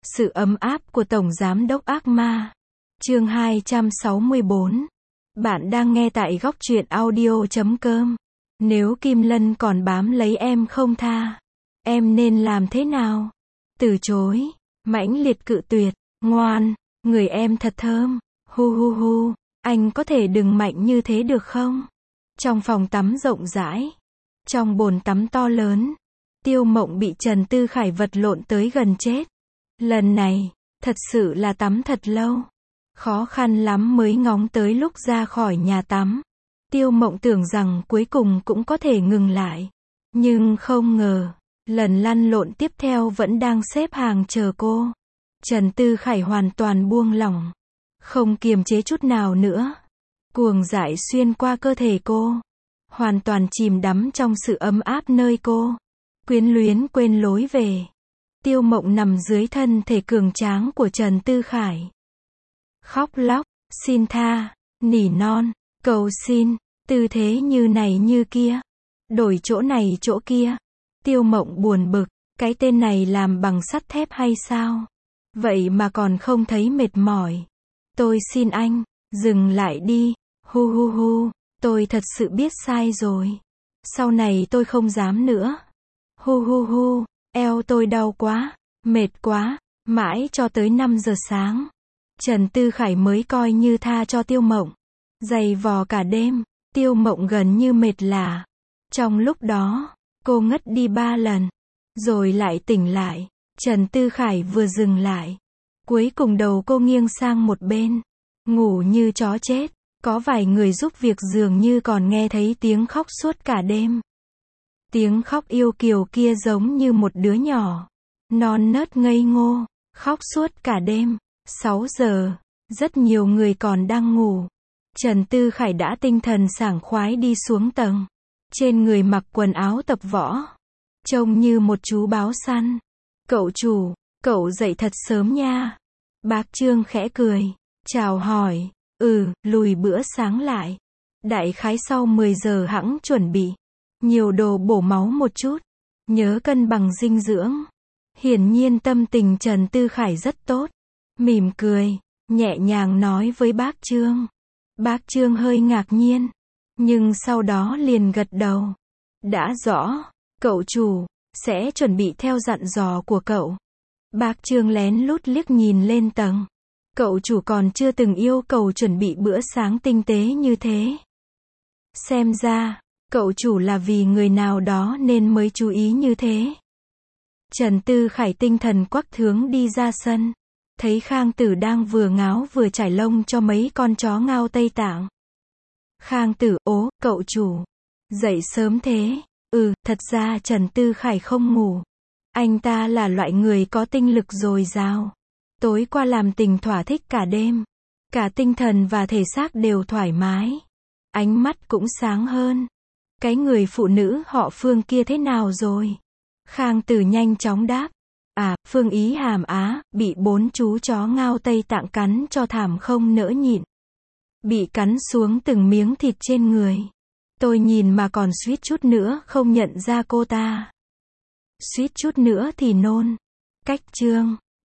Sự ấm áp của Tổng Giám đốc Ác Ma. Chương 264. Bạn đang nghe tại góc truyện audio.com. Nếu Kim Lân còn bám lấy em không tha, em nên làm thế nào? Từ chối, mãnh liệt cự tuyệt, ngoan, người em thật thơm, hu hu hu, anh có thể đừng mạnh như thế được không? Trong phòng tắm rộng rãi, trong bồn tắm to lớn, Tiêu Mộng bị Trần Tư Khải vật lộn tới gần chết. Lần này, thật sự là tắm thật lâu. Khó khăn lắm mới ngóng tới lúc ra khỏi nhà tắm. Tiêu Mộng tưởng rằng cuối cùng cũng có thể ngừng lại. Nhưng không ngờ, lần lăn lộn tiếp theo vẫn đang xếp hàng chờ cô. Trần Tư Khải hoàn toàn buông lỏng, không kiềm chế chút nào nữa. Cuồng dại xuyên qua cơ thể cô, hoàn toàn chìm đắm trong sự ấm áp nơi cô. Quyến luyến quên lối về. Tiêu Mộng nằm dưới thân thể cường tráng của Trần Tư Khải. Khóc lóc, xin tha, nỉ non, cầu xin, tư thế như này như kia. Đổi chỗ này chỗ kia. Tiêu Mộng buồn bực, cái tên này làm bằng sắt thép hay sao? Vậy mà còn không thấy mệt mỏi. Tôi xin anh, dừng lại đi, hu hu hu, tôi thật sự biết sai rồi. Sau này tôi không dám nữa. Hu hu hu, eo tôi đau quá, mệt quá, mãi cho tới 5 giờ sáng. Trần Tư Khải mới coi như tha cho Tiêu Mộng. Giày vò cả đêm, Tiêu Mộng gần như mệt lả. Trong lúc đó, cô ngất đi 3 lần, rồi lại tỉnh lại. Trần Tư Khải vừa dừng lại, cuối cùng đầu cô nghiêng sang một bên, ngủ như chó chết. Có vài người giúp việc dường như còn nghe thấy tiếng khóc suốt cả đêm. Tiếng khóc yêu kiều kia giống như một đứa nhỏ, non nớt ngây ngô, khóc suốt cả đêm. 6 giờ, rất nhiều người còn đang ngủ. Trần Tư Khải đã tinh thần sảng khoái đi xuống tầng. Trên người mặc quần áo tập võ, trông như một chú báo săn. Cậu chủ, cậu dậy thật sớm nha. Bác Trương khẽ cười, chào hỏi, lùi bữa sáng lại. Đại khái sau 10 giờ hẵng chuẩn bị. Nhiều đồ bổ máu một chút. Nhớ cân bằng dinh dưỡng. Hiển nhiên tâm tình Trần Tư Khải rất tốt. Mỉm cười, nhẹ nhàng nói với bác Trương. Bác Trương hơi ngạc nhiên, nhưng sau đó liền gật đầu. Đã rõ, cậu chủ sẽ chuẩn bị theo dặn dò của cậu. Bác Trương lén lút liếc nhìn lên tầng. Cậu chủ còn chưa từng yêu cầu chuẩn bị bữa sáng tinh tế như thế. Xem ra, cậu chủ là vì người nào đó nên mới chú ý như thế. Trần Tư Khải tinh thần quắc thướng đi ra sân. Thấy Khang Tử đang vừa ngáo vừa trải lông cho mấy con chó ngao Tây Tạng. Khang Tử, ố, cậu chủ. Dậy sớm thế. Thật ra Trần Tư Khải không ngủ. Anh ta là loại người có tinh lực dồi dào. Tối qua làm tình thỏa thích cả đêm. Cả tinh thần và thể xác đều thoải mái. Ánh mắt cũng sáng hơn. Cái người phụ nữ họ Phương kia thế nào rồi? Khang Tử nhanh chóng đáp. Phương Ý Hàm Á, bị 4 chú chó ngao Tây Tạng cắn cho thảm không nỡ nhịn. Bị cắn xuống từng miếng thịt trên người. Tôi nhìn mà còn suýt chút nữa không nhận ra cô ta. Suýt chút nữa thì nôn. Cách Trương,